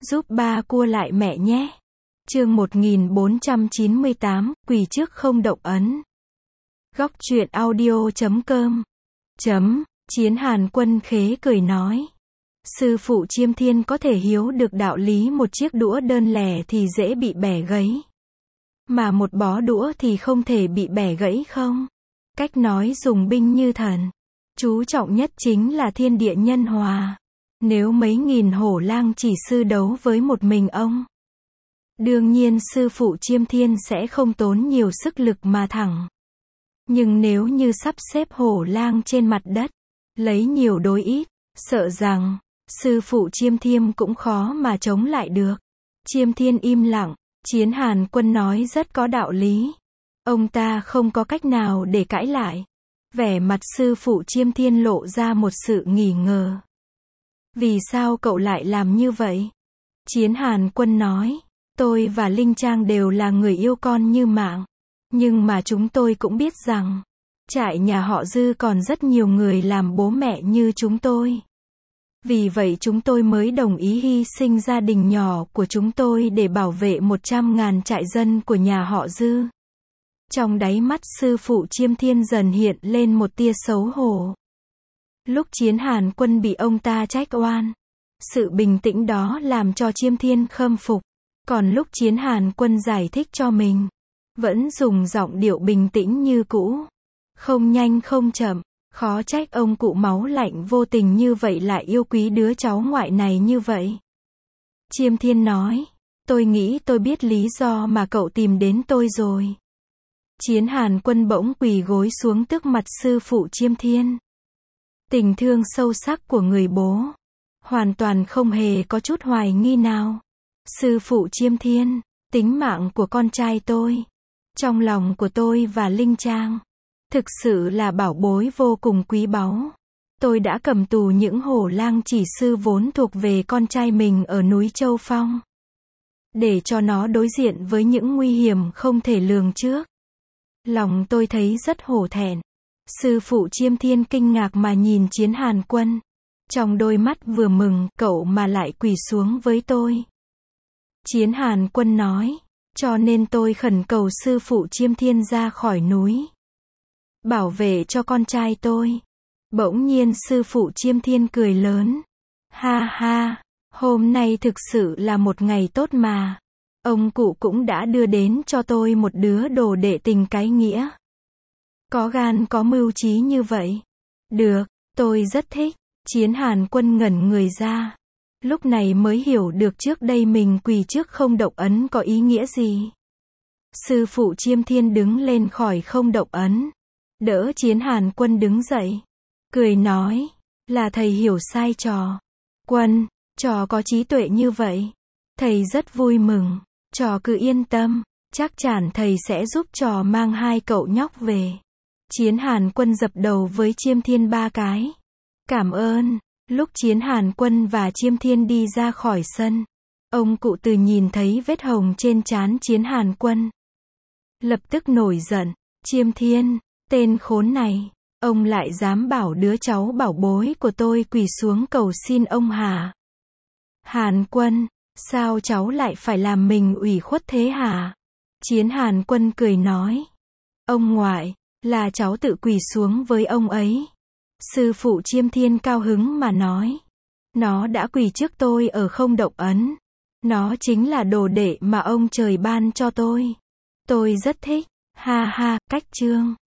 Giúp ba cua lại mẹ nhé. Chương 1498, quỳ trước không động ấn. Góc truyện audio.com. Chiến Hàn Quân khế cười nói. Sư phụ Chiêm Thiên có thể hiếu được đạo lý một chiếc đũa đơn lẻ thì dễ bị bẻ gãy. Mà một bó đũa thì không thể bị bẻ gãy không? Cách nói dùng binh như thần. Chú trọng nhất chính là thiên địa nhân hòa. Nếu mấy nghìn hổ lang chỉ sư đấu với một mình ông, đương nhiên sư phụ Chiêm Thiên sẽ không tốn nhiều sức lực mà thẳng. Nhưng nếu như sắp xếp hổ lang trên mặt đất, lấy nhiều đối ít, sợ rằng sư phụ Chiêm Thiên cũng khó mà chống lại được. Chiêm Thiên im lặng, Chiến Hàn Quân nói rất có đạo lý. Ông ta không có cách nào để cãi lại. Vẻ mặt sư phụ Chiêm Thiên lộ ra một sự nghi ngờ. Vì sao cậu lại làm như vậy? Chiến Hàn Quân nói, tôi và Linh Trang đều là người yêu con như mạng. Nhưng mà chúng tôi cũng biết rằng, trại nhà họ Dư còn rất nhiều người làm bố mẹ như chúng tôi. Vì vậy chúng tôi mới đồng ý hy sinh gia đình nhỏ của chúng tôi để bảo vệ 100.000 trại dân của nhà họ Dư. Trong đáy mắt sư phụ Chiêm Thiên dần hiện lên một tia xấu hổ. Lúc Chiến Hàn Quân bị ông ta trách oan, sự bình tĩnh đó làm cho Chiêm Thiên khâm phục. Còn lúc Chiến Hàn Quân giải thích cho mình, vẫn dùng giọng điệu bình tĩnh như cũ. Không nhanh không chậm, khó trách ông cụ máu lạnh vô tình như vậy lại yêu quý đứa cháu ngoại này như vậy. Chiêm Thiên nói, tôi nghĩ tôi biết lý do mà cậu tìm đến tôi rồi. Chiến Hàn Quân bỗng quỳ gối xuống trước mặt sư phụ Chiêm Thiên. Tình thương sâu sắc của người bố, hoàn toàn không hề có chút hoài nghi nào. Sư phụ Chiêm Thiên, tính mạng của con trai tôi, trong lòng của tôi và Linh Trang, thực sự là bảo bối vô cùng quý báu. Tôi đã cầm tù những hổ lang chỉ sư vốn thuộc về con trai mình ở núi Châu Phong, để cho nó đối diện với những nguy hiểm không thể lường trước. Lòng tôi thấy rất hổ thẹn. Sư phụ Chiêm Thiên kinh ngạc mà nhìn Chiến Hàn Quân. Trong đôi mắt vừa mừng, cậu mà lại quỳ xuống với tôi. Chiến Hàn Quân nói, cho nên tôi khẩn cầu sư phụ Chiêm Thiên ra khỏi núi, bảo vệ cho con trai tôi. Bỗng nhiên sư phụ Chiêm Thiên cười lớn. Ha ha, hôm nay thực sự là một ngày tốt mà. Ông cụ cũng đã đưa đến cho tôi một đứa đồ đệ tình cái nghĩa. Có gan có mưu trí như vậy. Được, tôi rất thích. Chiến Hàn Quân ngẩn người ra. Lúc này mới hiểu được trước đây mình quỳ trước không động ấn có ý nghĩa gì. Sư phụ Chiêm Thiên đứng lên khỏi không động ấn, đỡ Chiến Hàn Quân đứng dậy, cười nói, là thầy hiểu sai trò. Quân, trò có trí tuệ như vậy, thầy rất vui mừng. Trò cứ yên tâm, chắc chắn thầy sẽ giúp trò mang hai cậu nhóc về. Chiến Hàn Quân dập đầu với Chiêm Thiên 3 cái. Cảm ơn. Lúc Chiến Hàn Quân và Chiêm Thiên đi ra khỏi sân, ông cụ Từ nhìn thấy vết hồng trên trán Chiến Hàn Quân, lập tức nổi giận. Chiêm Thiên, tên khốn này, ông lại dám bảo đứa cháu bảo bối của tôi quỳ xuống cầu xin ông hả? Hàn Quân, sao cháu lại phải làm mình ủy khuất thế hả? Chiến Hàn Quân cười nói, ông ngoại, là cháu tự quỳ xuống với ông ấy. Sư phụ Chiêm Thiên cao hứng mà nói, nó đã quỳ trước tôi ở không động ấn. Nó chính là đồ đệ mà ông trời ban cho tôi. Tôi rất thích. Ha ha, cách chương.